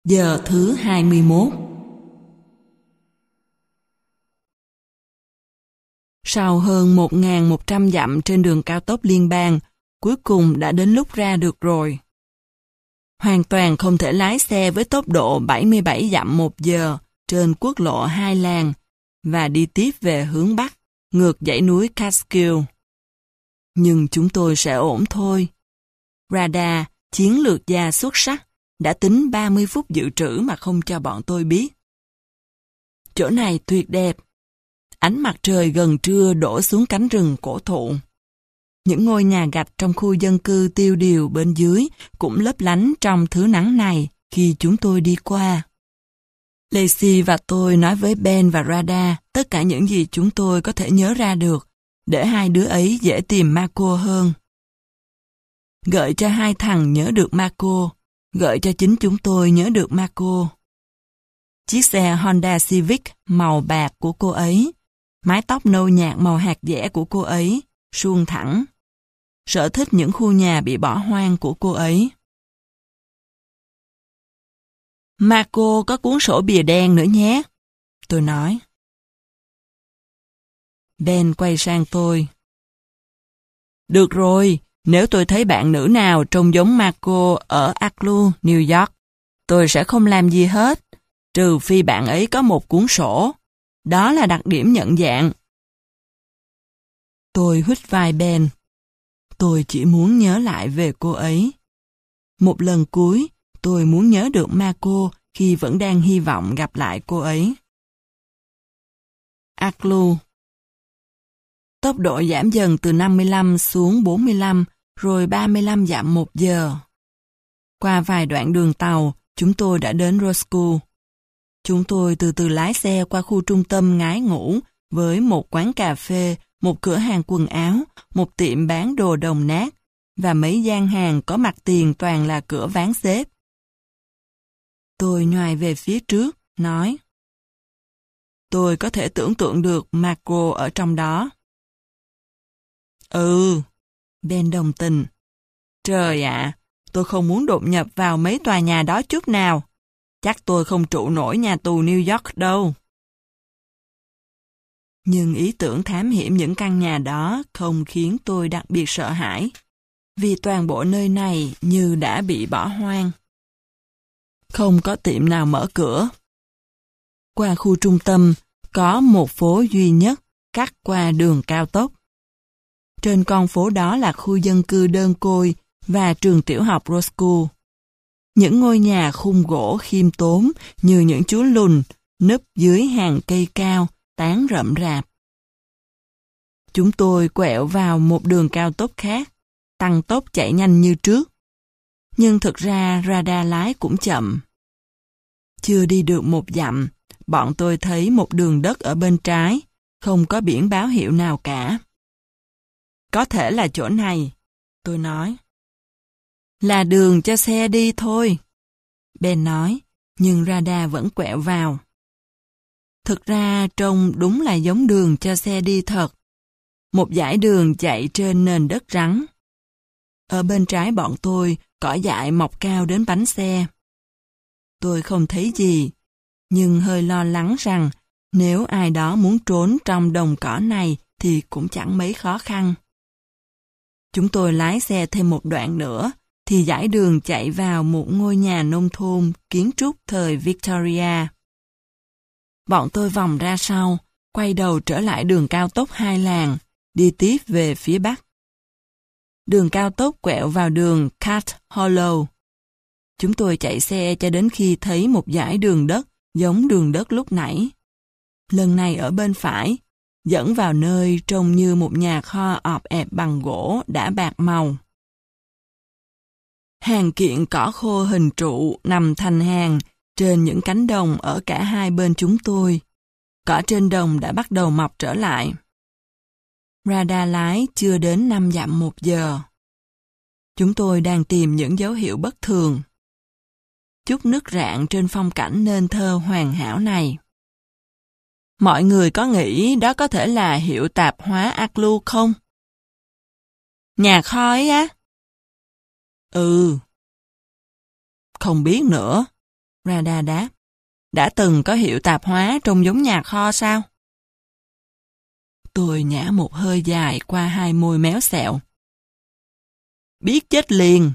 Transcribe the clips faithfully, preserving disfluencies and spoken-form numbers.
Giờ thứ hai mươi mốt. Sau hơn một nghìn một trăm dặm trên đường cao tốc liên bang, cuối cùng đã đến lúc ra được rồi. Hoàn toàn không thể lái xe với tốc độ bảy mươi bảy dặm một giờ trên quốc lộ hai làn và đi tiếp về hướng Bắc, ngược dãy núi Catskill. Nhưng chúng tôi sẽ ổn thôi. Radar, chiến lược gia xuất sắc, đã tính ba mươi phút dự trữ mà không cho bọn tôi biết. Chỗ này tuyệt đẹp. Ánh mặt trời gần trưa đổ xuống cánh rừng cổ thụ. Những ngôi nhà gạch trong khu dân cư tiêu điều bên dưới cũng lấp lánh trong thứ nắng này khi chúng tôi đi qua. Lacey và tôi nói với Ben và Radar tất cả những gì chúng tôi có thể nhớ ra được, để hai đứa ấy dễ tìm Marco hơn. Gợi cho hai thằng nhớ được Marco, gợi cho chính chúng tôi nhớ được Marco. Chiếc xe Honda Civic màu bạc của cô ấy, mái tóc nâu nhạt màu hạt dẻ của cô ấy, suông thẳng. Sở thích những khu nhà bị bỏ hoang của cô ấy. Marco có cuốn sổ bìa đen nữa nhé, tôi nói. Ben quay sang tôi. Được rồi, nếu tôi thấy bạn nữ nào trông giống Marco ở Aclu, New York, tôi sẽ không làm gì hết, trừ phi bạn ấy có một cuốn sổ. Đó là đặc điểm nhận dạng. Tôi huýt vai Ben. Tôi chỉ muốn nhớ lại về cô ấy. Một lần cuối, tôi muốn nhớ được Marco khi vẫn đang hy vọng gặp lại cô ấy. Aclu. Tốc độ giảm dần từ năm mươi lăm xuống bốn mươi lăm, rồi ba mươi lăm dặm một giờ. Qua vài đoạn đường tàu, chúng tôi đã đến Roscoe. Chúng tôi từ từ lái xe qua khu trung tâm ngái ngủ với một quán cà phê, một cửa hàng quần áo, một tiệm bán đồ đồng nát và mấy gian hàng có mặt tiền toàn là cửa ván xếp. Tôi nhoài về phía trước, nói: Tôi có thể tưởng tượng được Marco ở trong đó. Ừ, Ben đồng tình. Trời ạ, tôi không muốn đột nhập vào mấy tòa nhà đó chút nào. Chắc tôi không trụ nổi nhà tù New York đâu. Nhưng ý tưởng thám hiểm những căn nhà đó không khiến tôi đặc biệt sợ hãi, vì toàn bộ nơi này như đã bị bỏ hoang. Không có tiệm nào mở cửa. Qua khu trung tâm, có một phố duy nhất cắt qua đường cao tốc. Trên con phố đó là khu dân cư đơn côi và trường tiểu học Roscoe. Những ngôi nhà khung gỗ khiêm tốn như những chú lùn núp dưới hàng cây cao, tán rậm rạp. Chúng tôi quẹo vào một đường cao tốc khác, tăng tốc chạy nhanh như trước. Nhưng thực ra radar lái cũng chậm. Chưa đi được một dặm, bọn tôi thấy một đường đất ở bên trái, không có biển báo hiệu nào cả. Có thể là chỗ này, tôi nói. Là đường cho xe đi thôi, Ben nói, nhưng radar vẫn quẹo vào. Thực ra trông đúng là giống đường cho xe đi thật. Một dải đường chạy trên nền đất rắn. Ở bên trái bọn tôi, cỏ dại mọc cao đến bánh xe. Tôi không thấy gì, nhưng hơi lo lắng rằng nếu ai đó muốn trốn trong đồng cỏ này thì cũng chẳng mấy khó khăn. Chúng tôi lái xe thêm một đoạn nữa, thì dải đường chạy vào một ngôi nhà nông thôn kiến trúc thời Victoria. Bọn tôi vòng ra sau, quay đầu trở lại đường cao tốc hai làn, đi tiếp về phía Bắc. Đường cao tốc quẹo vào đường Cat Hollow. Chúng tôi chạy xe cho đến khi thấy một dải đường đất giống đường đất lúc nãy. Lần này ở bên phải, dẫn vào nơi trông như một nhà kho ọp ẹp bằng gỗ đã bạc màu. Hàng kiện cỏ khô hình trụ nằm thành hàng trên những cánh đồng ở cả hai bên chúng tôi. Cỏ trên đồng đã bắt đầu mọc trở lại. Radar lái chưa đến năm dặm một giờ. Chúng tôi đang tìm những dấu hiệu bất thường. Chút nước rạn trên phong cảnh nên thơ hoàn hảo này. Mọi người có nghĩ đó có thể là hiệu tạp hóa Aclu không? Nhà kho ấy á? Ừ. Không biết nữa. Radha đáp. Đã từng có hiệu tạp hóa trông giống nhà kho sao? Tôi nhả một hơi dài qua hai môi méo xẹo. Biết chết liền.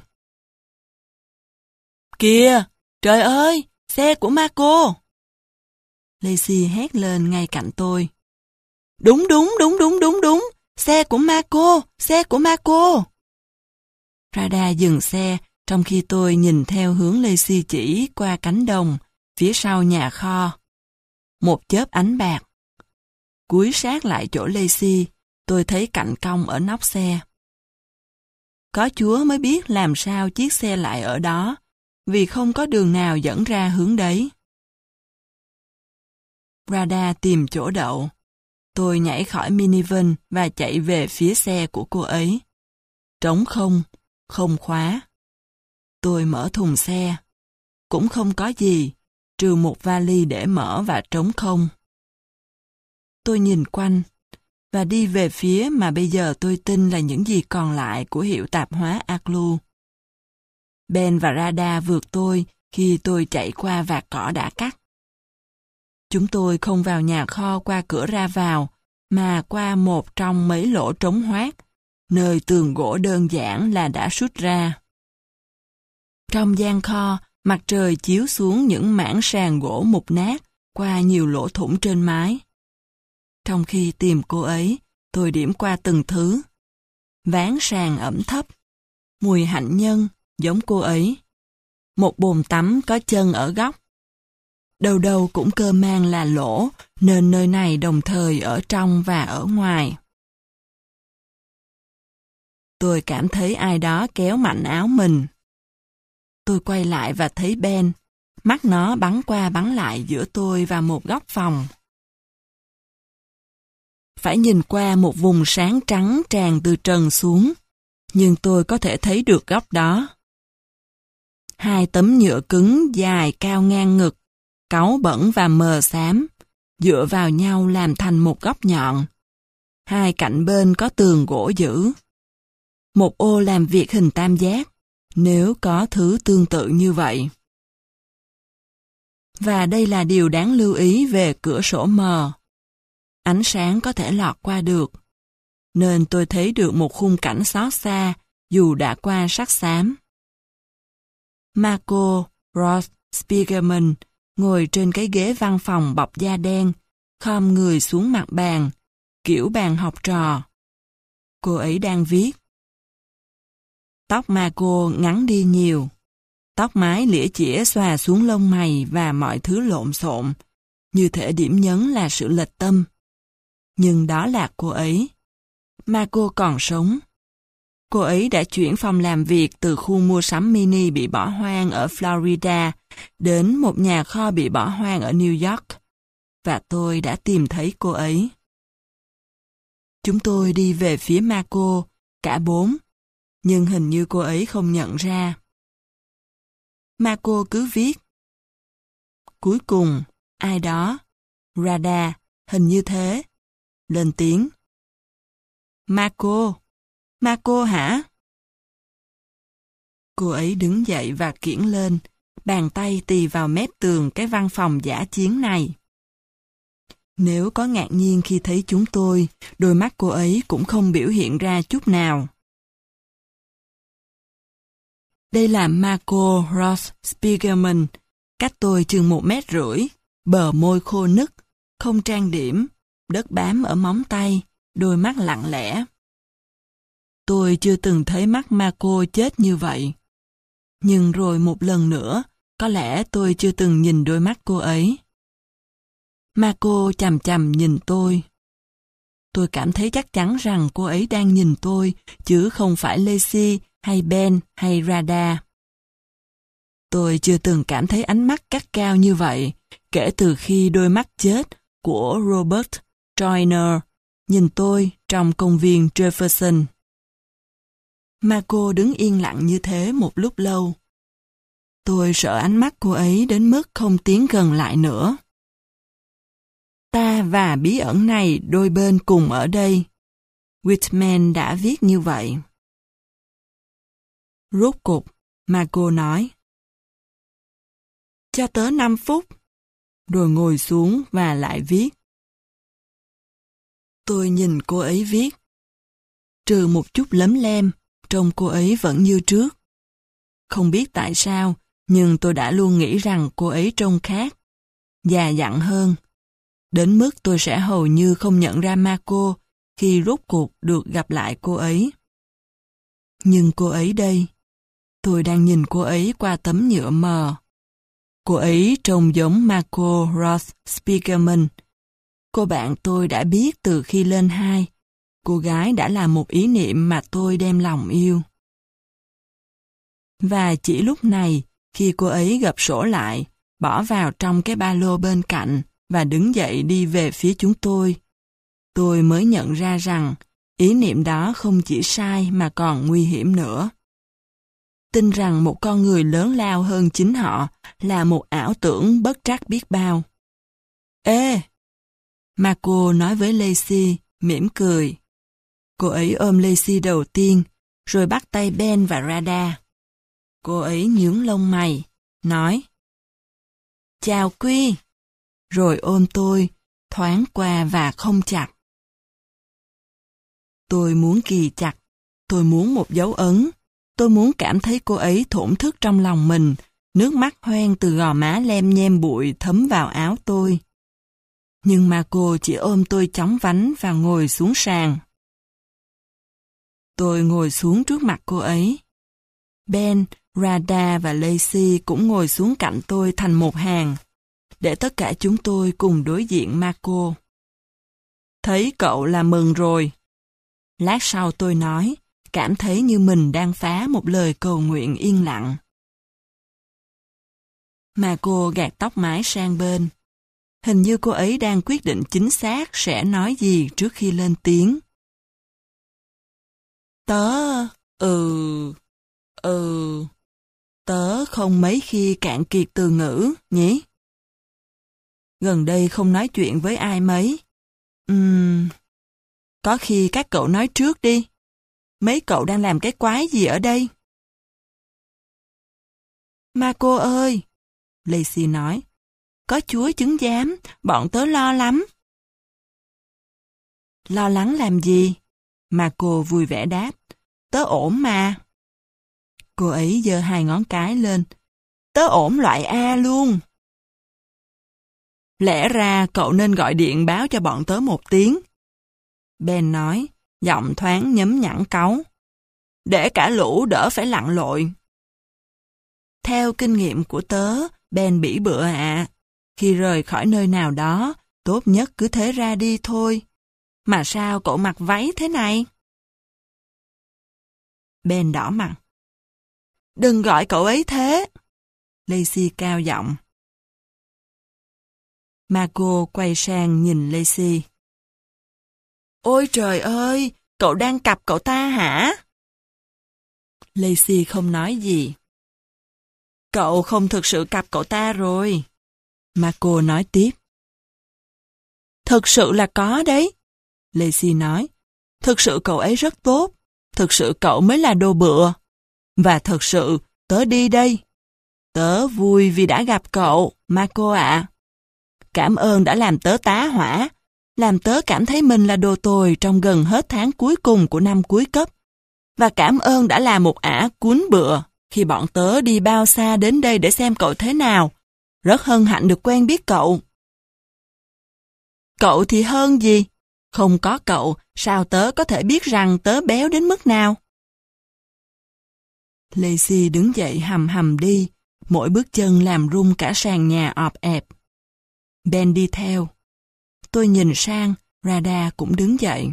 Kìa, trời ơi, xe của Marco. Lacey hét lên ngay cạnh tôi. Đúng đúng đúng đúng đúng đúng, xe của Marco, xe của Marco. Radha dừng xe trong khi tôi nhìn theo hướng Lacey chỉ qua cánh đồng, phía sau nhà kho. Một chớp ánh bạc. Cúi sát lại chỗ Lacey, tôi thấy cạnh cong ở nóc xe. Có Chúa mới biết làm sao chiếc xe lại ở đó, vì không có đường nào dẫn ra hướng đấy. Radha tìm chỗ đậu. Tôi nhảy khỏi minivan và chạy về phía xe của cô ấy. Trống không, không khóa. Tôi mở thùng xe. Cũng không có gì, trừ một vali để mở và trống không. Tôi nhìn quanh, và đi về phía mà bây giờ tôi tin là những gì còn lại của hiệu tạp hóa Aglu. Ben và Radha vượt tôi khi tôi chạy qua vạt cỏ đã cắt. Chúng tôi không vào nhà kho qua cửa ra vào, mà qua một trong mấy lỗ trống hoác, nơi tường gỗ đơn giản là đã sút ra. Trong gian kho, mặt trời chiếu xuống những mảng sàn gỗ mục nát qua nhiều lỗ thủng trên mái. Trong khi tìm cô ấy, tôi điểm qua từng thứ. Ván sàn ẩm thấp, mùi hạnh nhân, giống cô ấy. Một bồn tắm có chân ở góc. Đầu đầu cũng cơ man là lỗ, nên nơi này đồng thời ở trong và ở ngoài. Tôi cảm thấy ai đó kéo mạnh áo mình. Tôi quay lại và thấy Ben, mắt nó bắn qua bắn lại giữa tôi và một góc phòng. Phải nhìn qua một vùng sáng trắng tràn từ trần xuống, nhưng tôi có thể thấy được góc đó. Hai tấm nhựa cứng dài cao ngang ngực, cáu bẩn và mờ xám, dựa vào nhau làm thành một góc nhọn. Hai cạnh bên có tường gỗ dữ. Một ô làm việc hình tam giác, nếu có thứ tương tự như vậy. Và đây là điều đáng lưu ý về cửa sổ mờ. Ánh sáng có thể lọt qua được, nên tôi thấy được một khung cảnh xót xa dù đã qua sắc xám. Marco Ross Spiegelman ngồi trên cái ghế văn phòng bọc da đen, khom người xuống mặt bàn, kiểu bàn học trò. Cô ấy đang viết. Tóc Marco ngắn đi nhiều. Tóc mái lĩa chĩa xòa xuống lông mày và mọi thứ lộn xộn, như thể điểm nhấn là sự lệch tâm. Nhưng đó là cô ấy. Marco còn sống. Cô ấy đã chuyển phòng làm việc từ khu mua sắm mini bị bỏ hoang ở Florida đến một nhà kho bị bỏ hoang ở New York. Và tôi đã tìm thấy cô ấy. Chúng tôi đi về phía Marco, cả bốn, nhưng hình như cô ấy không nhận ra. Marco cứ viết. Cuối cùng, ai đó, Radha, hình như thế, lên tiếng. Marco, Marco hả? Cô ấy đứng dậy và kiễng lên, bàn tay tì vào mép tường cái văn phòng dã chiến này. Nếu có ngạc nhiên khi thấy chúng tôi, đôi mắt cô ấy cũng không biểu hiện ra chút nào. Đây là Marco Ross Spiegelman, cách tôi chừng một mét rưỡi, bờ môi khô nứt, không trang điểm, đất bám ở móng tay, đôi mắt lặng lẽ. Tôi chưa từng thấy mắt Marco chết như vậy. Nhưng rồi một lần nữa, có lẽ tôi chưa từng nhìn đôi mắt cô ấy. Marco chằm chằm nhìn tôi. Tôi cảm thấy chắc chắn rằng cô ấy đang nhìn tôi, chứ không phải Lacey hay Ben hay Radha. Tôi chưa từng cảm thấy ánh mắt cắt cao như vậy, kể từ khi đôi mắt chết của Robert Joyner nhìn tôi trong công viên Jefferson. Marco đứng yên lặng như thế một lúc lâu. Tôi sợ ánh mắt cô ấy đến mức không tiến gần lại nữa. Ta và bí ẩn này đôi bên cùng ở đây. Whitman đã viết như vậy. Rốt cục, Marco nói. cho tớ năm phút. Rồi ngồi xuống và lại viết. Tôi nhìn cô ấy viết. Trừ một chút lấm lem, trông cô ấy vẫn như trước. Không biết tại sao, nhưng tôi đã luôn nghĩ rằng cô ấy trông khác, già dặn hơn. Đến mức tôi sẽ hầu như không nhận ra Marco khi rốt cuộc được gặp lại cô ấy. Nhưng cô ấy đây, tôi đang nhìn cô ấy qua tấm nhựa mờ. Cô ấy trông giống Marco Roth Spiegelman. Cô bạn tôi đã biết từ khi lên hai, cô gái đã là một ý niệm mà tôi đem lòng yêu. Và chỉ lúc này, khi cô ấy gập sổ lại, bỏ vào trong cái ba lô bên cạnh và đứng dậy đi về phía chúng tôi, tôi mới nhận ra rằng ý niệm đó không chỉ sai mà còn nguy hiểm nữa. Tin rằng một con người lớn lao hơn chính họ là một ảo tưởng bất trắc biết bao. Ê! Marco nói với Lacey, mỉm cười. Cô ấy ôm Lacey đầu tiên, rồi bắt tay Ben và Rada. Cô ấy nhướng lông mày, nói: Chào Quy! Rồi ôm tôi, thoáng qua và không chặt. Tôi muốn ghi chặt, tôi muốn một dấu ấn, tôi muốn cảm thấy cô ấy thổn thức trong lòng mình, nước mắt hoen từ gò má lem nhem bụi thấm vào áo tôi. Nhưng mà cô chỉ ôm tôi chóng vánh và ngồi xuống sàn. Tôi ngồi xuống trước mặt cô ấy. Ben, Rada và Lacey cũng ngồi xuống cạnh tôi thành một hàng, để tất cả chúng tôi cùng đối diện Marco. Thấy cậu là mừng rồi. Lát sau tôi nói, cảm thấy như mình đang phá một lời cầu nguyện yên lặng. Marco gạt tóc mái sang bên. Hình như cô ấy đang quyết định chính xác sẽ nói gì trước khi lên tiếng. Tớ, ừ, ừ, tớ không mấy khi cạn kiệt từ ngữ, nhỉ? Gần đây không nói chuyện với ai mấy. Ừm, có khi các cậu nói trước đi. Mấy cậu đang làm cái quái gì ở đây? Marco ơi, Lacey nói, có Chúa chứng giám, bọn tớ lo lắm. Lo lắng làm gì? Marco vui vẻ đáp, tớ ổn mà. Cô ấy giơ hai ngón cái lên, tớ ổn loại A luôn. Lẽ ra cậu nên gọi điện báo cho bọn tớ một tiếng. Ben nói, giọng thoáng nhấm nhẵn cáu. Để cả lũ đỡ phải lặn lội. Theo kinh nghiệm của tớ, Ben bỉ bựa ạ. À. Khi rời khỏi nơi nào đó, tốt nhất cứ thế ra đi thôi. Mà sao cậu mặc váy thế này? Ben đỏ mặt. Đừng gọi cậu ấy thế. Lacey cao giọng. Marco quay sang nhìn Lacey. Ôi trời ơi, cậu đang cặp cậu ta hả? Lacey không nói gì. Cậu không thực sự cặp cậu ta rồi. Marco nói tiếp. Thực sự là có đấy. Lacey nói. Thực sự cậu ấy rất tốt. Thực sự cậu mới là đồ bựa. Và thực sự, tớ đi đây. Tớ vui vì đã gặp cậu, Marco ạ. Cảm ơn đã làm tớ tá hỏa. Làm tớ cảm thấy mình là đồ tồi trong gần hết tháng cuối cùng của năm cuối cấp. Và cảm ơn đã là một ả cuốn bựa khi bọn tớ đi bao xa đến đây để xem cậu thế nào. Rất hân hạnh được quen biết cậu. Cậu thì hơn gì? Không có cậu, sao tớ có thể biết rằng tớ béo đến mức nào? Lacey đứng dậy hầm hầm đi, mỗi bước chân làm rung cả sàn nhà ọp ẹp. Ben đi theo. Tôi nhìn sang, Rada cũng đứng dậy.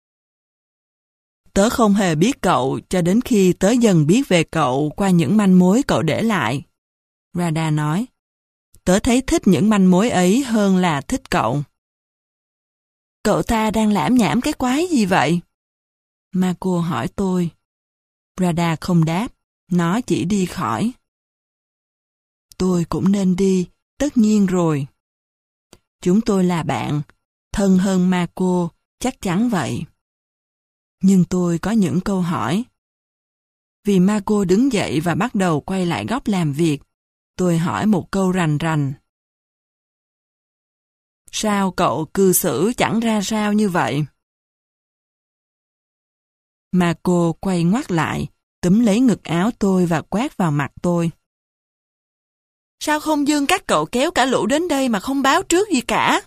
Tớ không hề biết cậu cho đến khi tớ dần biết về cậu qua những manh mối cậu để lại. Rada nói. Tớ thấy thích những manh mối ấy hơn là thích cậu. Cậu ta đang lảm nhảm cái quái gì vậy? Marco hỏi tôi. Rada không đáp, nó chỉ đi khỏi. Tôi cũng nên đi, tất nhiên rồi. Chúng tôi là bạn, thân hơn Marco, chắc chắn vậy. Nhưng tôi có những câu hỏi. Vì Marco đứng dậy và bắt đầu quay lại góc làm việc, tôi hỏi một câu rành rành. Sao cậu cư xử chẳng ra sao như vậy? Marco quay ngoắt lại, túm lấy ngực áo tôi và quát vào mặt tôi. Sao không dương các cậu kéo cả lũ đến đây mà không báo trước gì cả?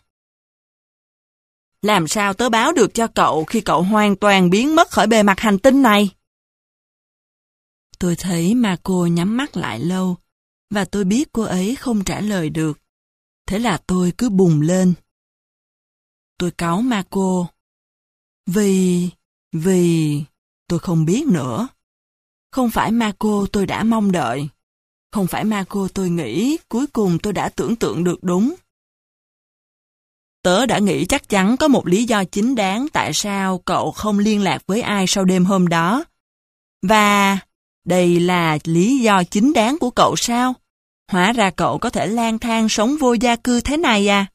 Làm sao tớ báo được cho cậu khi cậu hoàn toàn biến mất khỏi bề mặt hành tinh này? Tôi thấy Marco nhắm mắt lại lâu, và tôi biết cô ấy không trả lời được. Thế là tôi cứ bùng lên. Tôi cáu Marco. Vì... vì... tôi không biết nữa. Không phải Marco tôi đã mong đợi. Không phải Marco tôi nghĩ, cuối cùng tôi đã tưởng tượng được đúng. Tớ đã nghĩ chắc chắn có một lý do chính đáng tại sao cậu không liên lạc với ai sau đêm hôm đó. Và đây là lý do chính đáng của cậu sao? Hóa ra cậu có thể lang thang sống vô gia cư thế này à?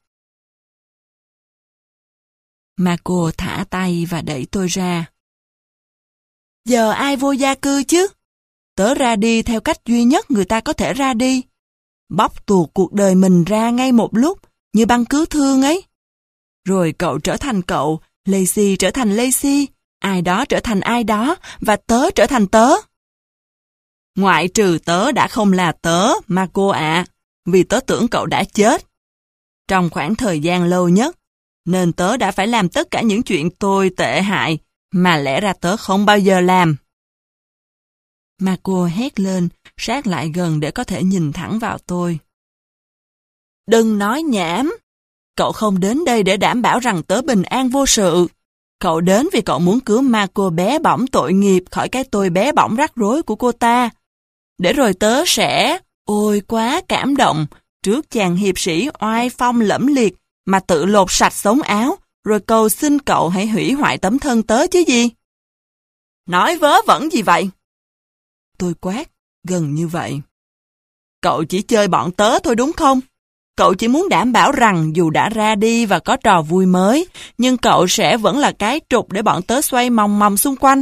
Marco thả tay và đẩy tôi ra. Giờ ai vô gia cư chứ? Tớ ra đi theo cách duy nhất người ta có thể ra đi. Bóc tuột cuộc đời mình ra ngay một lúc, như băng cứu thương ấy. Rồi cậu trở thành cậu, Lacey trở thành Lacey, ai đó trở thành ai đó, và tớ trở thành tớ. Ngoại trừ tớ đã không là tớ, Marco ạ, vì tớ tưởng cậu đã chết. Trong khoảng thời gian lâu nhất, nên tớ đã phải làm tất cả những chuyện tồi tệ hại, mà lẽ ra tớ không bao giờ làm. Marco hét lên, sát lại gần để có thể nhìn thẳng vào tôi. Đừng nói nhảm! Cậu không đến đây để đảm bảo rằng tớ bình an vô sự. Cậu đến vì cậu muốn cứu Marco bé bỏng tội nghiệp khỏi cái tôi bé bỏng rắc rối của cô ta. Để rồi tớ sẽ, ôi quá cảm động, trước chàng hiệp sĩ oai phong lẫm liệt mà tự lột sạch sống áo, rồi cầu xin cậu hãy hủy hoại tấm thân tớ chứ gì. Nói vớ vẩn gì vậy? Tôi quát, gần như vậy. Cậu chỉ chơi bọn tớ thôi đúng không? Cậu chỉ muốn đảm bảo rằng dù đã ra đi và có trò vui mới, nhưng cậu sẽ vẫn là cái trục để bọn tớ xoay mòng mòng xung quanh.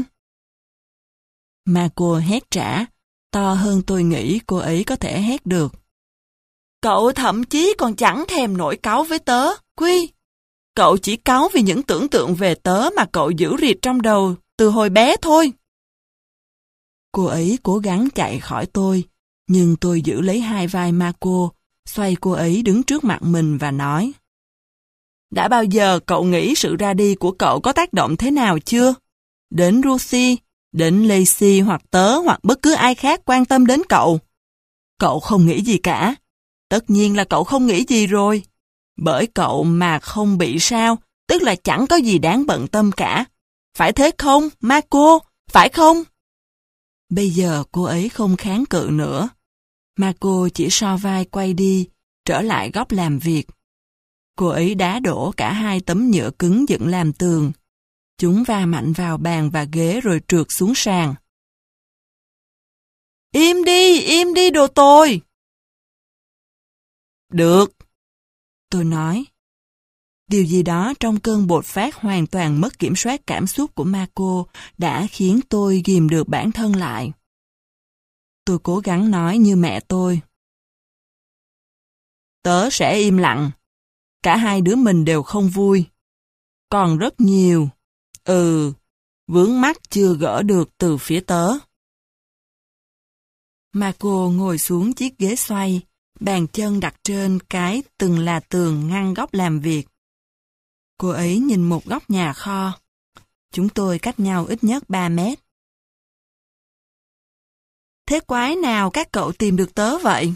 Marco hét trả, to hơn tôi nghĩ cô ấy có thể hét được. Cậu thậm chí còn chẳng thèm nổi cáu với tớ, Quy. Cậu chỉ cáu vì những tưởng tượng về tớ mà cậu giữ rịt trong đầu từ hồi bé thôi. Cô ấy cố gắng chạy khỏi tôi, nhưng tôi giữ lấy hai vai Marco, xoay cô ấy đứng trước mặt mình và nói. Đã bao giờ cậu nghĩ sự ra đi của cậu có tác động thế nào chưa? Đến Lucy, đến Lacey hoặc tớ hoặc bất cứ ai khác quan tâm đến cậu. Cậu không nghĩ gì cả. Tất nhiên là cậu không nghĩ gì rồi. Bởi cậu mà không bị sao, tức là chẳng có gì đáng bận tâm cả. Phải thế không, Marco? Phải không? Bây giờ cô ấy không kháng cự nữa. Marco chỉ so vai quay đi, trở lại góc làm việc. Cô ấy đá đổ cả hai tấm nhựa cứng dựng làm tường. Chúng va mạnh vào bàn và ghế rồi trượt xuống sàn. Im đi, im đi đồ tồi! Được, tôi nói. Điều gì đó trong cơn bột phát hoàn toàn mất kiểm soát cảm xúc của Marco đã khiến tôi ghìm được bản thân lại. Tôi cố gắng nói như mẹ tôi. Tớ sẽ im lặng. Cả hai đứa mình đều không vui. Còn rất nhiều, ừ, vướng mắc chưa gỡ được từ phía tớ. Marco ngồi xuống chiếc ghế xoay, bàn chân đặt trên cái từng là tường ngăn góc làm việc. Cô ấy nhìn một góc nhà kho. Chúng tôi cách nhau ít nhất ba mét. Thế quái nào các cậu tìm được tớ vậy?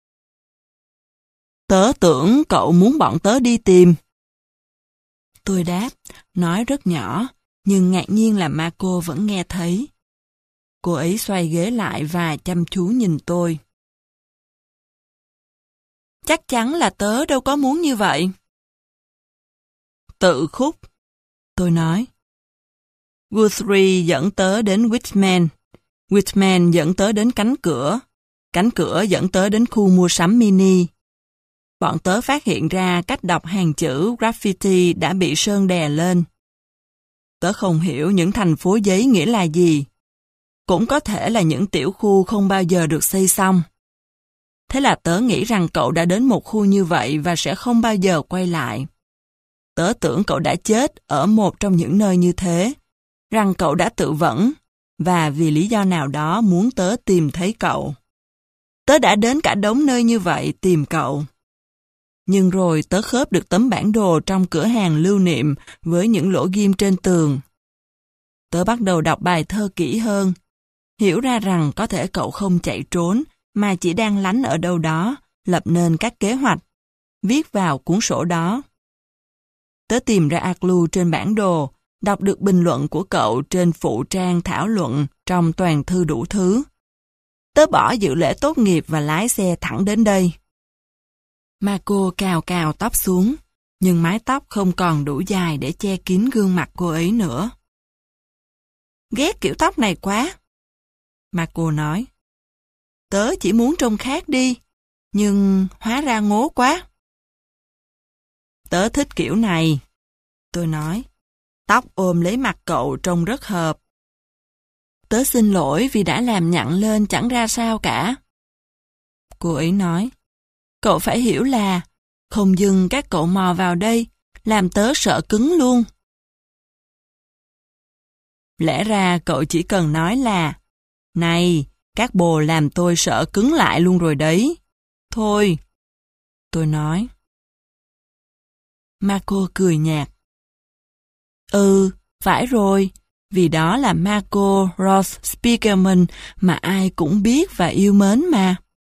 Tớ tưởng cậu muốn bọn tớ đi tìm. Tôi đáp, nói rất nhỏ, nhưng ngạc nhiên là Marco vẫn nghe thấy. Cô ấy xoay ghế lại và chăm chú nhìn tôi. Chắc chắn là tớ đâu có muốn như vậy. Tự khúc, tôi nói. Guthrie dẫn tớ đến Whitman. Whitman dẫn tớ đến cánh cửa. Cánh cửa dẫn tớ đến khu mua sắm mini. Bọn tớ phát hiện ra cách đọc hàng chữ graffiti đã bị sơn đè lên. Tớ không hiểu những thành phố giấy nghĩa là gì. Cũng có thể là những tiểu khu không bao giờ được xây xong. Thế là tớ nghĩ rằng cậu đã đến một khu như vậy và sẽ không bao giờ quay lại. Tớ tưởng cậu đã chết ở một trong những nơi như thế, rằng cậu đã tự vẫn, và vì lý do nào đó muốn tớ tìm thấy cậu. Tớ đã đến cả đống nơi như vậy tìm cậu. Nhưng rồi tớ khớp được tấm bản đồ trong cửa hàng lưu niệm với những lỗ ghim trên tường. Tớ bắt đầu đọc bài thơ kỹ hơn, hiểu ra rằng có thể cậu không chạy trốn, mà chỉ đang lánh ở đâu đó, lập nên các kế hoạch, viết vào cuốn sổ đó. Tớ tìm ra Aklu trên bản đồ, đọc được bình luận của cậu trên phụ trang thảo luận trong toàn thư đủ thứ. Tớ bỏ dự lễ tốt nghiệp và lái xe thẳng đến đây. Marco cào cào tóc xuống, nhưng mái tóc không còn đủ dài để che kín gương mặt cô ấy nữa. Ghét kiểu tóc này quá. Marco nói. Tớ chỉ muốn trông khác đi, nhưng hóa ra ngố quá. Tớ thích kiểu này. Tôi nói. Tóc ôm lấy mặt cậu trông rất hợp. Tớ xin lỗi vì đã làm nhặn lên chẳng ra sao cả. Cô ấy nói. Cậu phải hiểu là, không dừng các cậu mò vào đây, làm tớ sợ cứng luôn. Lẽ ra cậu chỉ cần nói là, này, các bồ làm tôi sợ cứng lại luôn rồi đấy. Thôi. Tôi nói. Marco cười nhạt. Ừ, phải rồi, vì đó là Marco Ross Spiegelman mà ai cũng biết và yêu mến mà.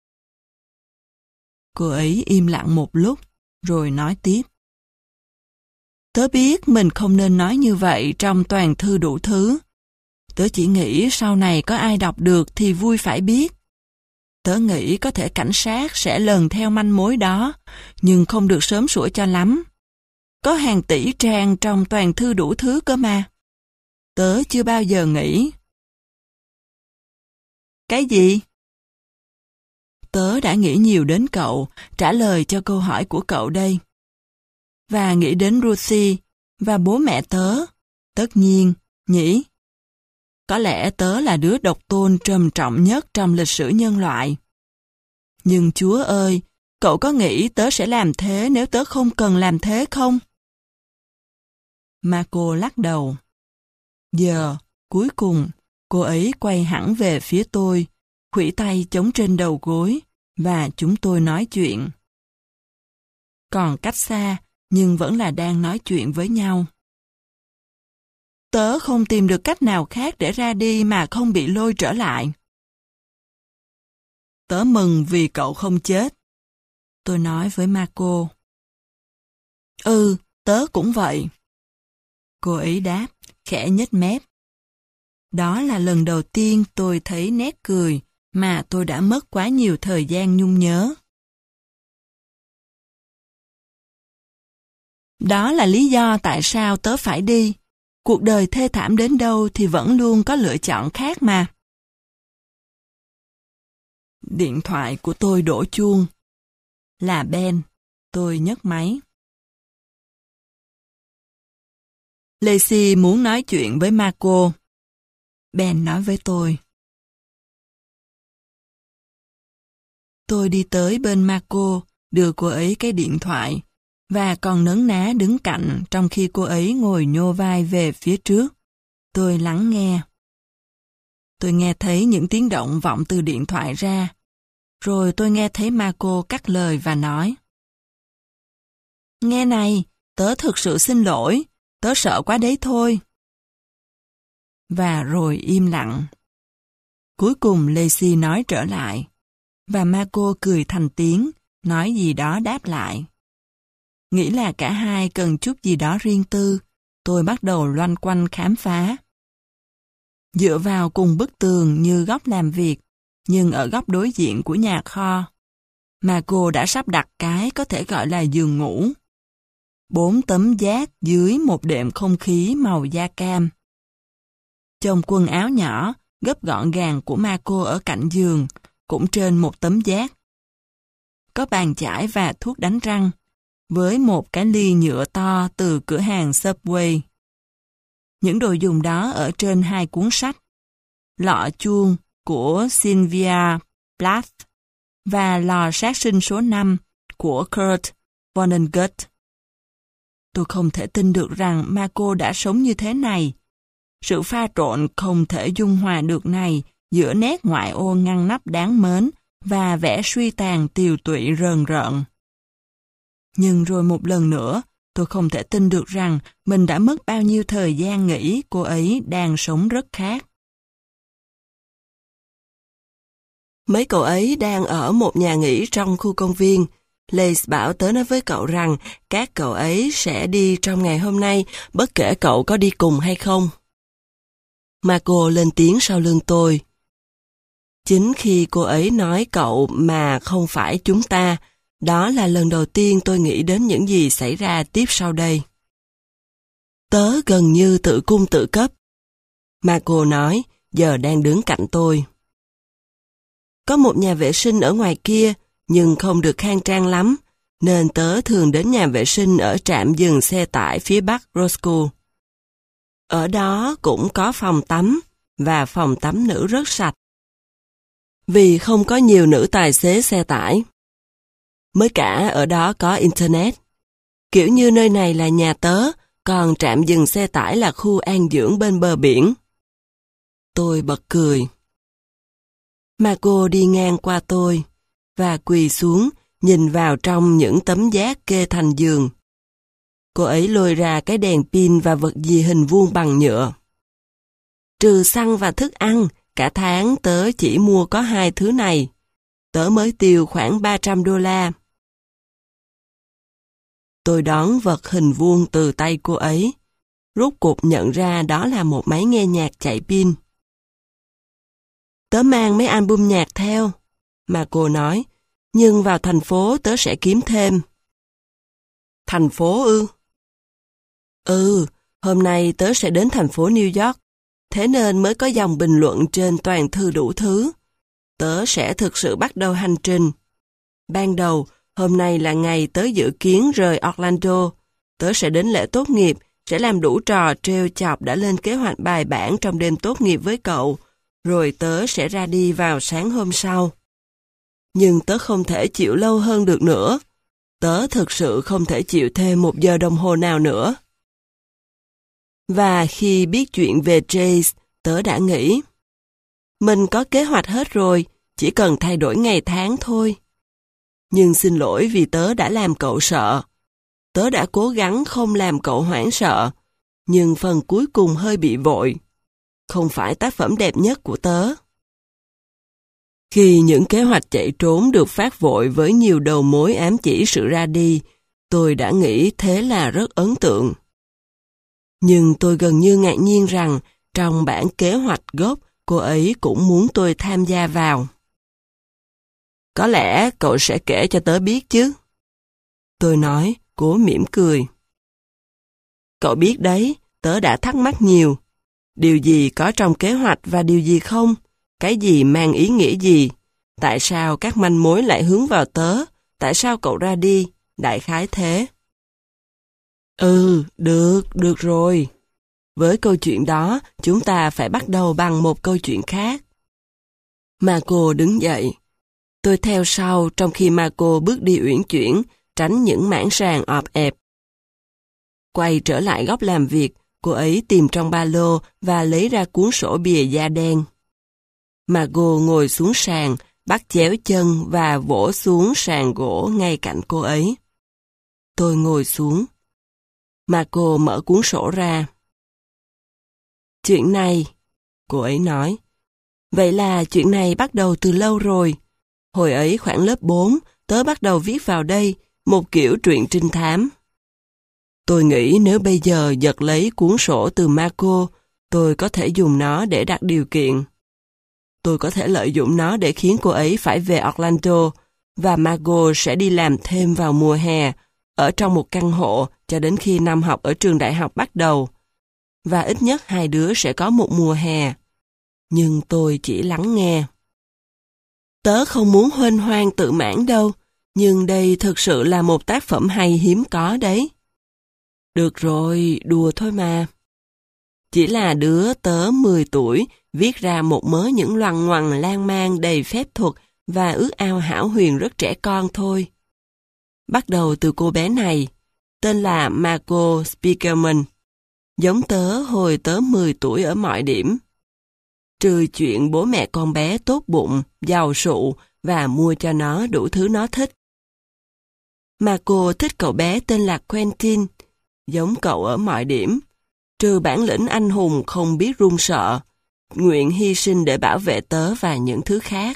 Cô ấy im lặng một lúc, rồi nói tiếp. Tớ biết mình không nên nói như vậy trong toàn thư đủ thứ. Tớ chỉ nghĩ sau này có ai đọc được thì vui phải biết. Tớ nghĩ có thể cảnh sát sẽ lần theo manh mối đó, nhưng không được sớm sủa cho lắm. Có hàng tỷ trang trong toàn thư đủ thứ cơ mà. Tớ chưa bao giờ nghĩ. Cái gì? Tớ đã nghĩ nhiều đến cậu, trả lời cho câu hỏi của cậu đây. Và nghĩ đến Ruthie và bố mẹ tớ. Tất nhiên, nhỉ? Có lẽ tớ là đứa độc tôn trầm trọng nhất trong lịch sử nhân loại. Nhưng Chúa ơi, cậu có nghĩ tớ sẽ làm thế nếu tớ không cần làm thế không? Marco lắc đầu. Giờ, cuối cùng, cô ấy quay hẳn về phía tôi, khuỷu tay chống trên đầu gối, và chúng tôi nói chuyện. Còn cách xa, nhưng vẫn là đang nói chuyện với nhau. Tớ không tìm được cách nào khác để ra đi mà không bị lôi trở lại. Tớ mừng vì cậu không chết. Tôi nói với Marco. Ừ, tớ cũng vậy. Cô ấy đáp, khẽ nhếch mép. Đó là lần đầu tiên tôi thấy nét cười mà tôi đã mất quá nhiều thời gian nhung nhớ. Đó là lý do tại sao tớ phải đi. Cuộc đời thê thảm đến đâu thì vẫn luôn có lựa chọn khác mà. Điện thoại của tôi đổ chuông. Là Ben. Tôi nhấc máy. Lacey muốn nói chuyện với Marco. Ben nói với tôi. Tôi đi tới bên Marco, đưa cô ấy cái điện thoại, và còn nấn ná đứng cạnh trong khi cô ấy ngồi nhô vai về phía trước. Tôi lắng nghe. Tôi nghe thấy những tiếng động vọng từ điện thoại ra. Rồi tôi nghe thấy Marco cắt lời và nói. Nghe này, tớ thực sự xin lỗi, tớ sợ quá đấy thôi. Và rồi im lặng. Cuối cùng Lacey nói trở lại. Và Marco cười thành tiếng, nói gì đó đáp lại. Nghĩ là cả hai cần chút gì đó riêng tư, tôi bắt đầu loanh quanh khám phá. Dựa vào cùng bức tường như góc làm việc, nhưng ở góc đối diện của nhà kho, Marco đã sắp đặt cái có thể gọi là giường ngủ. Bốn tấm giác dưới một đệm không khí màu da cam. Chồng quần áo nhỏ, gấp gọn gàng của Marco ở cạnh giường, cũng trên một tấm giác. Có bàn chải và thuốc đánh răng, với một cái ly nhựa to từ cửa hàng Subway. Những đồ dùng đó ở trên hai cuốn sách. Lọ chuông của Sylvia Plath và Lò sát sinh số năm của Kurt Vonnegut. Tôi không thể tin được rằng Marco đã sống như thế này. Sự pha trộn không thể dung hòa được này giữa nét ngoại ô ngăn nắp đáng mến và vẻ suy tàn tiều tụy rờn rợn. Nhưng rồi một lần nữa, tôi không thể tin được rằng mình đã mất bao nhiêu thời gian nghĩ cô ấy đang sống rất khác. Mấy cậu ấy đang ở một nhà nghỉ trong khu công viên. Lace bảo tớ nói với cậu rằng các cậu ấy sẽ đi trong ngày hôm nay, bất kể cậu có đi cùng hay không. Marco lên tiếng sau lưng tôi. Chính khi cô ấy nói cậu mà không phải chúng ta, đó là lần đầu tiên tôi nghĩ đến những gì xảy ra tiếp sau đây. Tớ gần như tự cung tự cấp. Marco nói, giờ đang đứng cạnh tôi. Có một nhà vệ sinh ở ngoài kia, nhưng không được khang trang lắm, nên tớ thường đến nhà vệ sinh ở trạm dừng xe tải phía bắc Roscoe. Ở đó cũng có phòng tắm, và phòng tắm nữ rất sạch. Vì không có nhiều nữ tài xế xe tải. Mới cả ở đó có Internet. Kiểu như nơi này là nhà tớ, còn trạm dừng xe tải là khu an dưỡng bên bờ biển. Tôi bật cười. Marco đi ngang qua tôi, và quỳ xuống, nhìn vào trong những tấm giác kê thành giường. Cô ấy lôi ra cái đèn pin và vật gì hình vuông bằng nhựa. Trừ xăng và thức ăn, cả tháng tớ chỉ mua có hai thứ này. Tớ mới tiêu khoảng ba trăm đô la. Tôi đón vật hình vuông từ tay cô ấy, rút cuộc nhận ra đó là một máy nghe nhạc chạy pin. Tớ mang mấy album nhạc theo, mà cô nói, nhưng vào thành phố tớ sẽ kiếm thêm. Thành phố ư? Ừ, hôm nay tớ sẽ đến thành phố New York, thế nên mới có dòng bình luận trên toàn thư đủ thứ. Tớ sẽ thực sự bắt đầu hành trình. Ban đầu, hôm nay là ngày tớ dự kiến rời Orlando. Tớ sẽ đến lễ tốt nghiệp, sẽ làm đủ trò trêu chọc đã lên kế hoạch bài bản trong đêm tốt nghiệp với cậu, rồi tớ sẽ ra đi vào sáng hôm sau. Nhưng tớ không thể chịu lâu hơn được nữa. Tớ thực sự không thể chịu thêm một giờ đồng hồ nào nữa. Và khi biết chuyện về Chase, tớ đã nghĩ, mình có kế hoạch hết rồi, chỉ cần thay đổi ngày tháng thôi. Nhưng xin lỗi vì tớ đã làm cậu sợ. Tớ đã cố gắng không làm cậu hoảng sợ, nhưng phần cuối cùng hơi bị vội. Không phải tác phẩm đẹp nhất của tớ. Khi những kế hoạch chạy trốn được phát vội với nhiều đầu mối ám chỉ sự ra đi, tôi đã nghĩ thế là rất ấn tượng. Nhưng tôi gần như ngạc nhiên rằng trong bản kế hoạch gốc, cô ấy cũng muốn tôi tham gia vào. Có lẽ cậu sẽ kể cho tớ biết chứ? Tôi nói, cố mỉm cười. Cậu biết đấy, tớ đã thắc mắc nhiều. Điều gì có trong kế hoạch và điều gì không? Cái gì mang ý nghĩa gì? Tại sao các manh mối lại hướng vào tớ? Tại sao cậu ra đi? Đại khái thế. Ừ, được, được rồi. Với câu chuyện đó, chúng ta phải bắt đầu bằng một câu chuyện khác. Marco đứng dậy. Tôi theo sau trong khi Marco bước đi uyển chuyển, tránh những mảng sàn ọp ẹp. Quay trở lại góc làm việc, cô ấy tìm trong ba lô và lấy ra cuốn sổ bìa da đen. Marco ngồi xuống sàn, bắt chéo chân và vỗ xuống sàn gỗ ngay cạnh cô ấy. Tôi ngồi xuống. Marco mở cuốn sổ ra. Chuyện này, cô ấy nói. Vậy là chuyện này bắt đầu từ lâu rồi. Hồi ấy khoảng lớp bốn, tớ bắt đầu viết vào đây, một kiểu truyện trinh thám. Tôi nghĩ nếu bây giờ giật lấy cuốn sổ từ Marco, tôi có thể dùng nó để đặt điều kiện. Tôi có thể lợi dụng nó để khiến cô ấy phải về Orlando, và Marco sẽ đi làm thêm vào mùa hè, ở trong một căn hộ cho đến khi năm học ở trường đại học bắt đầu. Và ít nhất hai đứa sẽ có một mùa hè. Nhưng tôi chỉ lắng nghe. Tớ không muốn huênh hoang tự mãn đâu, nhưng đây thực sự là một tác phẩm hay hiếm có đấy. Được rồi, đùa thôi mà. Chỉ là đứa tớ mười tuổi viết ra một mớ những loằng ngoằng lan man đầy phép thuật và ước ao hão huyền rất trẻ con thôi. Bắt đầu từ cô bé này, tên là Marco Spiegelman, giống tớ hồi tớ mười tuổi ở mọi điểm. Trừ chuyện bố mẹ con bé tốt bụng, giàu sụ và mua cho nó đủ thứ nó thích. Marco thích cậu bé tên là Quentin, giống cậu ở mọi điểm, trừ bản lĩnh anh hùng không biết run sợ, nguyện hy sinh để bảo vệ tớ và những thứ khác.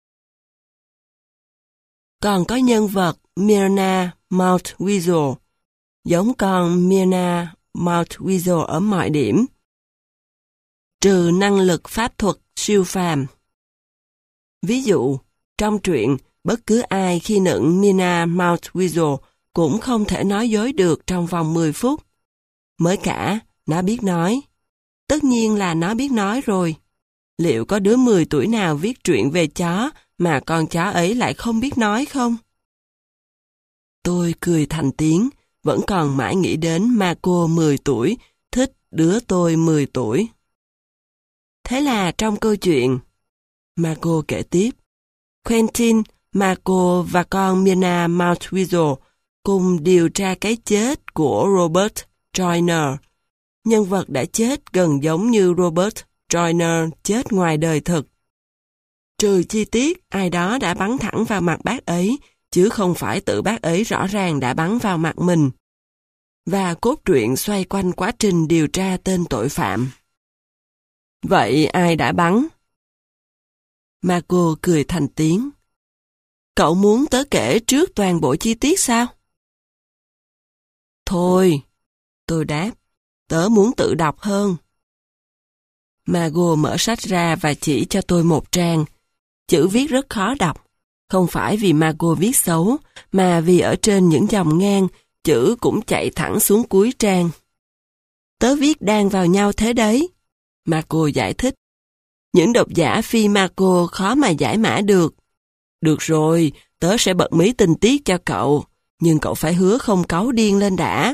Còn có nhân vật Myrna Mountweasel, giống con Myrna Mountweasel ở mọi điểm, trừ năng lực pháp thuật siêu phàm. Ví dụ, trong truyện, bất cứ ai khi nựng Myrna Mountweasel cũng không thể nói dối được trong vòng mười phút. Mới cả, nó biết nói. Tất nhiên là nó biết nói rồi. Liệu có đứa mười tuổi nào viết truyện về chó mà con chó ấy lại không biết nói không? Tôi cười thành tiếng, vẫn còn mãi nghĩ đến Marco mười tuổi, thích đứa tôi mười tuổi. Thế là trong câu chuyện, Marco kể tiếp, Quentin, Marco và con Myrna Mountweasel cùng điều tra cái chết của Robert Joyner. Nhân vật đã chết gần giống như Robert Joyner chết ngoài đời thực. Trừ chi tiết ai đó đã bắn thẳng vào mặt bác ấy, chứ không phải tự bác ấy rõ ràng đã bắn vào mặt mình. Và cốt truyện xoay quanh quá trình điều tra tên tội phạm. Vậy ai đã bắn? Marco cười thành tiếng. Cậu muốn tớ kể trước toàn bộ chi tiết sao? Thôi, tôi đáp, tớ muốn tự đọc hơn. Marco mở sách ra và chỉ cho tôi một trang. Chữ viết rất khó đọc. Không phải vì Marco viết xấu, mà vì ở trên những dòng ngang, chữ cũng chạy thẳng xuống cuối trang. Tớ viết đan vào nhau thế đấy. Marco giải thích. Những độc giả phi Marco khó mà giải mã được. Được rồi, tớ sẽ bật mí tình tiết cho cậu, nhưng cậu phải hứa không cáu điên lên đã.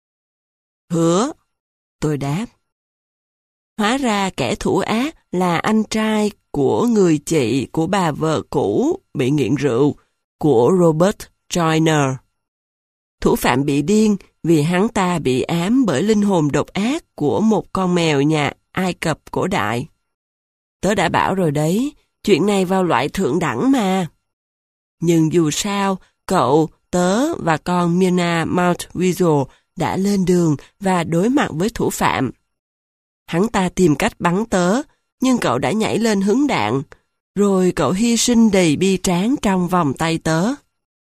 Hứa, tôi đáp. Hóa ra kẻ thủ ác là anh trai của người chị của bà vợ cũ bị nghiện rượu, của Robert Joyner. Thủ phạm bị điên vì hắn ta bị ám bởi linh hồn độc ác của một con mèo nhà Ai Cập cổ đại. Tớ đã bảo rồi đấy, chuyện này vào loại thượng đẳng mà. Nhưng dù sao, cậu, tớ và con Myrna Mountweasel đã lên đường và đối mặt với thủ phạm. Hắn ta tìm cách bắn tớ, nhưng cậu đã nhảy lên hứng đạn, rồi cậu hy sinh đầy bi tráng trong vòng tay tớ.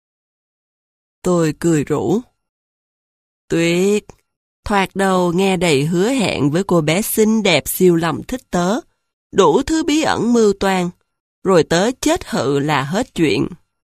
Tôi cười rủ. Tuyệt! Thoạt đầu nghe đầy hứa hẹn với cô bé xinh đẹp siêu lòng thích tớ, đủ thứ bí ẩn mưu toan, rồi tớ chết hự là hết chuyện.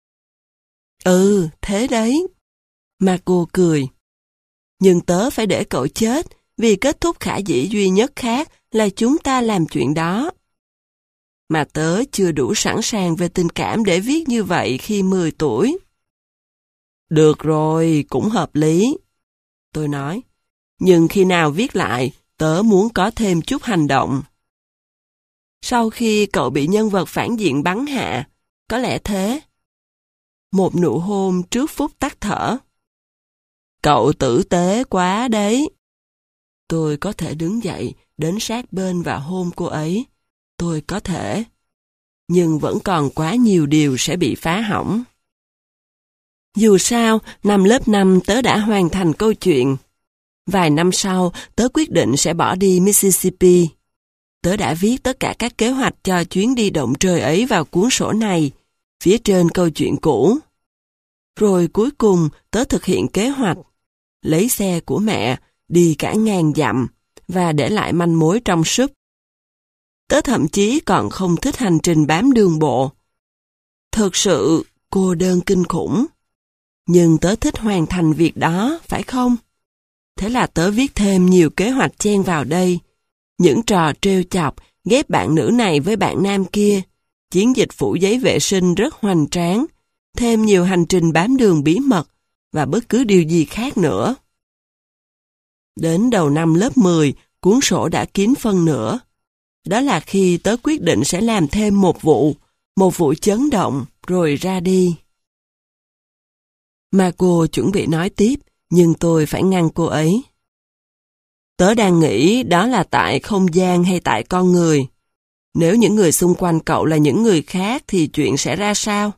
Ừ, thế đấy. Marco cười. Nhưng tớ phải để cậu chết, vì kết thúc khả dĩ duy nhất khác là chúng ta làm chuyện đó. Mà tớ chưa đủ sẵn sàng về tình cảm để viết như vậy khi mười tuổi. Được rồi, cũng hợp lý. Tôi nói, nhưng khi nào viết lại, tớ muốn có thêm chút hành động. Sau khi cậu bị nhân vật phản diện bắn hạ, có lẽ thế. Một nụ hôn trước phút tắt thở. Cậu tử tế quá đấy. Tôi có thể đứng dậy, đến sát bên và hôn cô ấy. Tôi có thể. Nhưng vẫn còn quá nhiều điều sẽ bị phá hỏng. Dù sao, năm lớp năm tớ đã hoàn thành câu chuyện. Vài năm sau, tớ quyết định sẽ bỏ đi Mississippi. Tớ đã viết tất cả các kế hoạch cho chuyến đi động trời ấy vào cuốn sổ này, phía trên câu chuyện cũ. Rồi cuối cùng, tớ thực hiện kế hoạch. Lấy xe của mẹ, đi cả ngàn dặm, và để lại manh mối trong súp. Tớ thậm chí còn không thích hành trình bám đường bộ. Thực sự, cô đơn kinh khủng. Nhưng tớ thích hoàn thành việc đó, phải không? Thế là tớ viết thêm nhiều kế hoạch chen vào đây. Những trò trêu chọc, ghép bạn nữ này với bạn nam kia. Chiến dịch phủ giấy vệ sinh rất hoành tráng. Thêm nhiều hành trình bám đường bí mật, và bất cứ điều gì khác nữa. Đến đầu năm lớp mười, cuốn sổ đã kín phân nửa. Đó là khi tớ quyết định sẽ làm thêm một vụ, một vụ chấn động, rồi ra đi. Marco chuẩn bị nói tiếp, nhưng tôi phải ngăn cô ấy. Tớ đang nghĩ đó là tại không gian hay tại con người. Nếu những người xung quanh cậu là những người khác thì chuyện sẽ ra sao?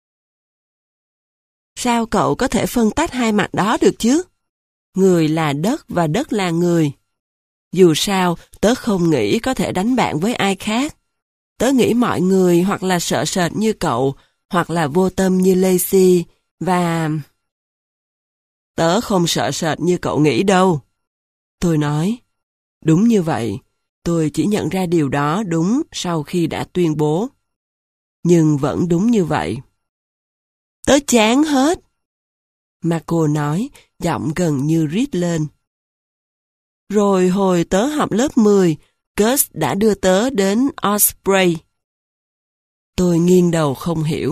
Sao cậu có thể phân tách hai mặt đó được chứ? Người là đất và đất là người. Dù sao, tớ không nghĩ có thể đánh bạn với ai khác. Tớ nghĩ mọi người hoặc là sợ sệt như cậu, hoặc là vô tâm như Lacey, và... Tớ không sợ sệt như cậu nghĩ đâu. Tôi nói, đúng như vậy, tôi chỉ nhận ra điều đó đúng sau khi đã tuyên bố. Nhưng vẫn đúng như vậy. Tớ chán hết. Marco nói, giọng gần như rít lên. Rồi hồi tớ học lớp mười, Gus đã đưa tớ đến Osprey. Tôi nghiêng đầu không hiểu.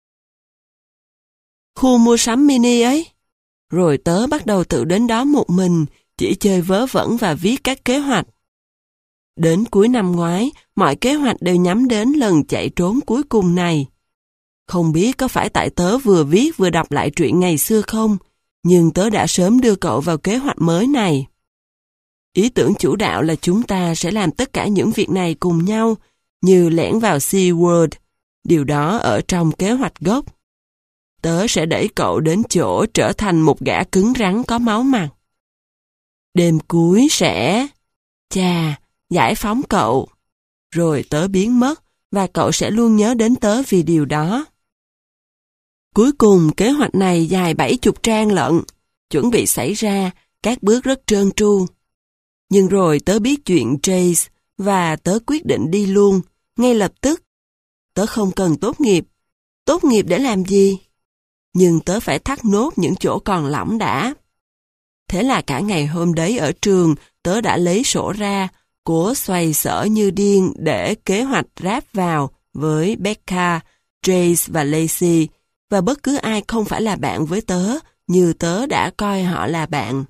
Khu mua sắm mini ấy. Rồi tớ bắt đầu tự đến đó một mình, chỉ chơi vớ vẩn và viết các kế hoạch. Đến cuối năm ngoái, mọi kế hoạch đều nhắm đến lần chạy trốn cuối cùng này. Không biết có phải tại tớ vừa viết vừa đọc lại truyện ngày xưa không, nhưng tớ đã sớm đưa cậu vào kế hoạch mới này. Ý tưởng chủ đạo là chúng ta sẽ làm tất cả những việc này cùng nhau, như lẻn vào SeaWorld, điều đó ở trong kế hoạch gốc. Tớ sẽ đẩy cậu đến chỗ trở thành một gã cứng rắn có máu mặt. Đêm cuối sẽ... Chà, giải phóng cậu. Rồi tớ biến mất, và cậu sẽ luôn nhớ đến tớ vì điều đó. Cuối cùng, kế hoạch này dài bảy chục trang lận. Chuẩn bị xảy ra, các bước rất trơn tru. Nhưng rồi tớ biết chuyện Chase, và tớ quyết định đi luôn, ngay lập tức. Tớ không cần tốt nghiệp. Tốt nghiệp để làm gì? Nhưng tớ phải thắt nốt những chỗ còn lỏng đã. Thế là cả ngày hôm đấy ở trường, tớ đã lấy sổ ra, cố xoay sở như điên để kế hoạch ráp vào với Becca, Jace và Lacey, và bất cứ ai không phải là bạn với tớ, như tớ đã coi họ là bạn.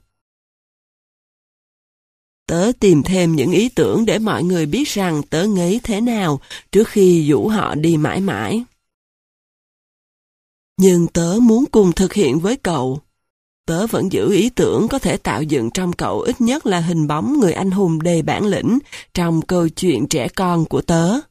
Tớ tìm thêm những ý tưởng để mọi người biết rằng tớ ngấy thế nào trước khi dụ họ đi mãi mãi. Nhưng tớ muốn cùng thực hiện với cậu. Tớ vẫn giữ ý tưởng có thể tạo dựng trong cậu ít nhất là hình bóng người anh hùng đầy bản lĩnh trong câu chuyện trẻ con của tớ.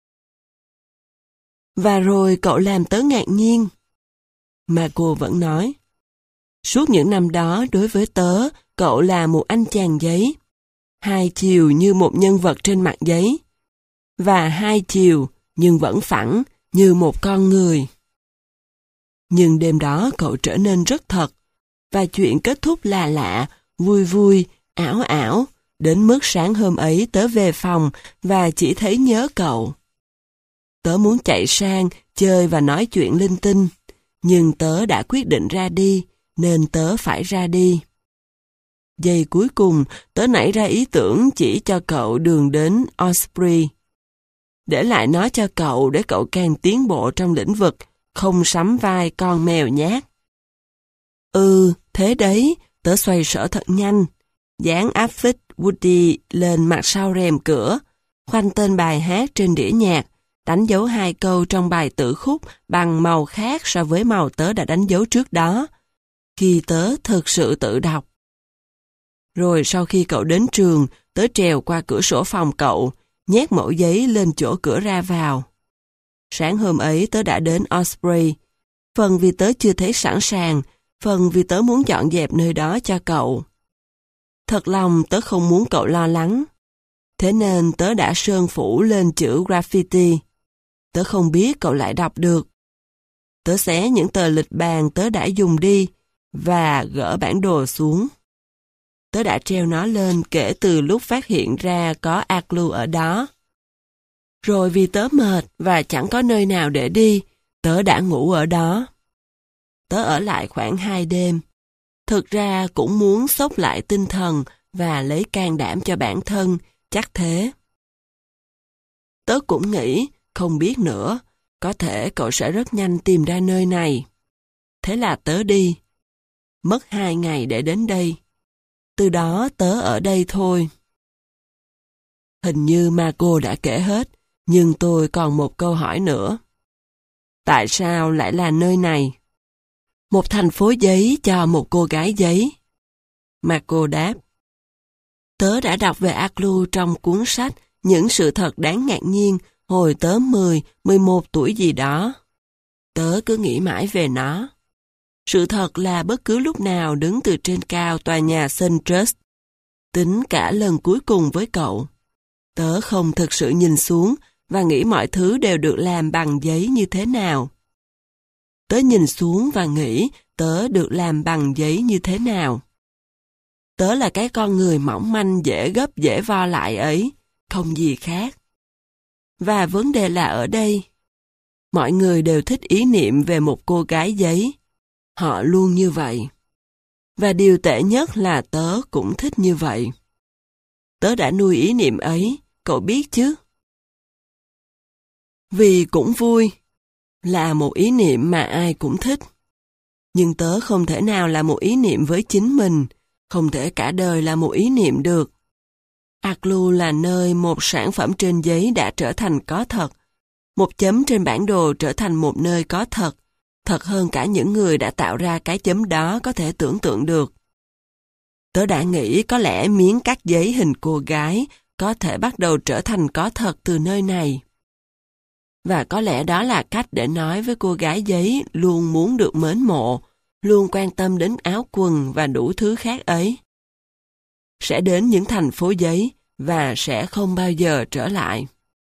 Và rồi cậu làm tớ ngạc nhiên. Marco vẫn nói. Suốt những năm đó đối với tớ, cậu là một anh chàng giấy. Hai chiều như một nhân vật trên mặt giấy. Và hai chiều nhưng vẫn phẳng như một con người. Nhưng đêm đó cậu trở nên rất thật. Và chuyện kết thúc là lạ, vui vui, ảo ảo, đến mức sáng hôm ấy tớ về phòng và chỉ thấy nhớ cậu. Tớ muốn chạy sang, chơi và nói chuyện linh tinh, nhưng tớ đã quyết định ra đi, nên tớ phải ra đi. Giây cuối cùng, tớ nảy ra ý tưởng chỉ cho cậu đường đến Osprey. Để lại nó cho cậu để cậu càng tiến bộ trong lĩnh vực, không sắm vai con mèo nhát. Ừ, thế đấy, tớ xoay sở thật nhanh. Dán áp phích Woody lên mặt sau rèm cửa, khoanh tên bài hát trên đĩa nhạc, đánh dấu hai câu trong bài tử khúc bằng màu khác so với màu tớ đã đánh dấu trước đó, khi tớ thực sự tự đọc. Rồi sau khi cậu đến trường, tớ trèo qua cửa sổ phòng cậu, nhét mẩu giấy lên chỗ cửa ra vào. Sáng hôm ấy tớ đã đến Osprey, phần vì tớ chưa thấy sẵn sàng, phần vì tớ muốn dọn dẹp nơi đó cho cậu. Thật lòng tớ không muốn cậu lo lắng. Thế nên tớ đã sơn phủ lên chữ graffiti. Tớ không biết cậu lại đọc được. Tớ xé những tờ lịch bàn tớ đã dùng đi và gỡ bản đồ xuống. Tớ đã treo nó lên kể từ lúc phát hiện ra có Aglu ở đó. Rồi vì tớ mệt và chẳng có nơi nào để đi, tớ đã ngủ ở đó. Tớ ở lại khoảng hai đêm. Thực ra cũng muốn xốc lại tinh thần và lấy can đảm cho bản thân, chắc thế. Tớ cũng nghĩ, không biết nữa, có thể cậu sẽ rất nhanh tìm ra nơi này. Thế là tớ đi. Mất hai ngày để đến đây. Từ đó tớ ở đây thôi. Hình như Marco đã kể hết, nhưng tôi còn một câu hỏi nữa. Tại sao lại là nơi này? Một thành phố giấy cho một cô gái giấy. Marco đáp. Tớ đã đọc về Aklu trong cuốn sách Những sự thật đáng ngạc nhiên hồi tớ mười, mười một tuổi gì đó. Tớ cứ nghĩ mãi về nó. Sự thật là bất cứ lúc nào đứng từ trên cao tòa nhà Saint Just, tính cả lần cuối cùng với cậu, tớ không thực sự nhìn xuống và nghĩ mọi thứ đều được làm bằng giấy như thế nào. Tớ nhìn xuống và nghĩ tớ được làm bằng giấy như thế nào. Tớ là cái con người mỏng manh dễ gấp dễ vo lại ấy, không gì khác. Và vấn đề là ở đây. Mọi người đều thích ý niệm về một cô gái giấy. Họ luôn như vậy. Và điều tệ nhất là tớ cũng thích như vậy. Tớ đã nuôi ý niệm ấy, cậu biết chứ? Vì cũng vui, là một ý niệm mà ai cũng thích. Nhưng tớ không thể nào là một ý niệm với chính mình, không thể cả đời là một ý niệm được. Aklu là nơi một sản phẩm trên giấy đã trở thành có thật, một chấm trên bản đồ trở thành một nơi có thật, thật hơn cả những người đã tạo ra cái chấm đó có thể tưởng tượng được. Tớ đã nghĩ có lẽ miếng cắt giấy hình cô gái có thể bắt đầu trở thành có thật từ nơi này. Và có lẽ đó là cách để nói với cô gái giấy luôn muốn được mến mộ, luôn quan tâm đến áo quần và đủ thứ khác ấy. Sẽ đến những thành phố giấy và sẽ không bao giờ trở lại.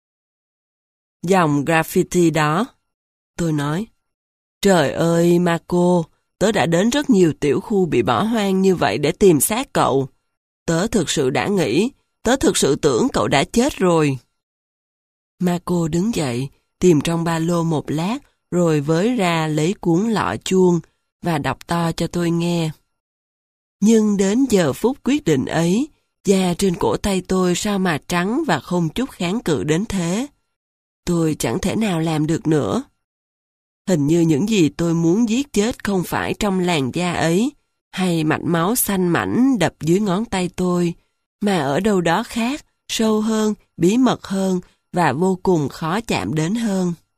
Dòng graffiti đó, tôi nói. Trời ơi, Marco, tớ đã đến rất nhiều tiểu khu bị bỏ hoang như vậy để tìm xác cậu. Tớ thực sự đã nghĩ, tớ thực sự tưởng cậu đã chết rồi. Marco đứng dậy, tìm trong ba lô một lát, rồi với ra lấy cuốn lọ chuông và đọc to cho tôi nghe. Nhưng đến giờ phút quyết định ấy, da trên cổ tay tôi sao mà trắng và không chút kháng cự đến thế. Tôi chẳng thể nào làm được nữa. Hình như những gì tôi muốn giết chết không phải trong làn da ấy, hay mạch máu xanh mảnh đập dưới ngón tay tôi, mà ở đâu đó khác, sâu hơn, bí mật hơn và vô cùng khó chạm đến hơn.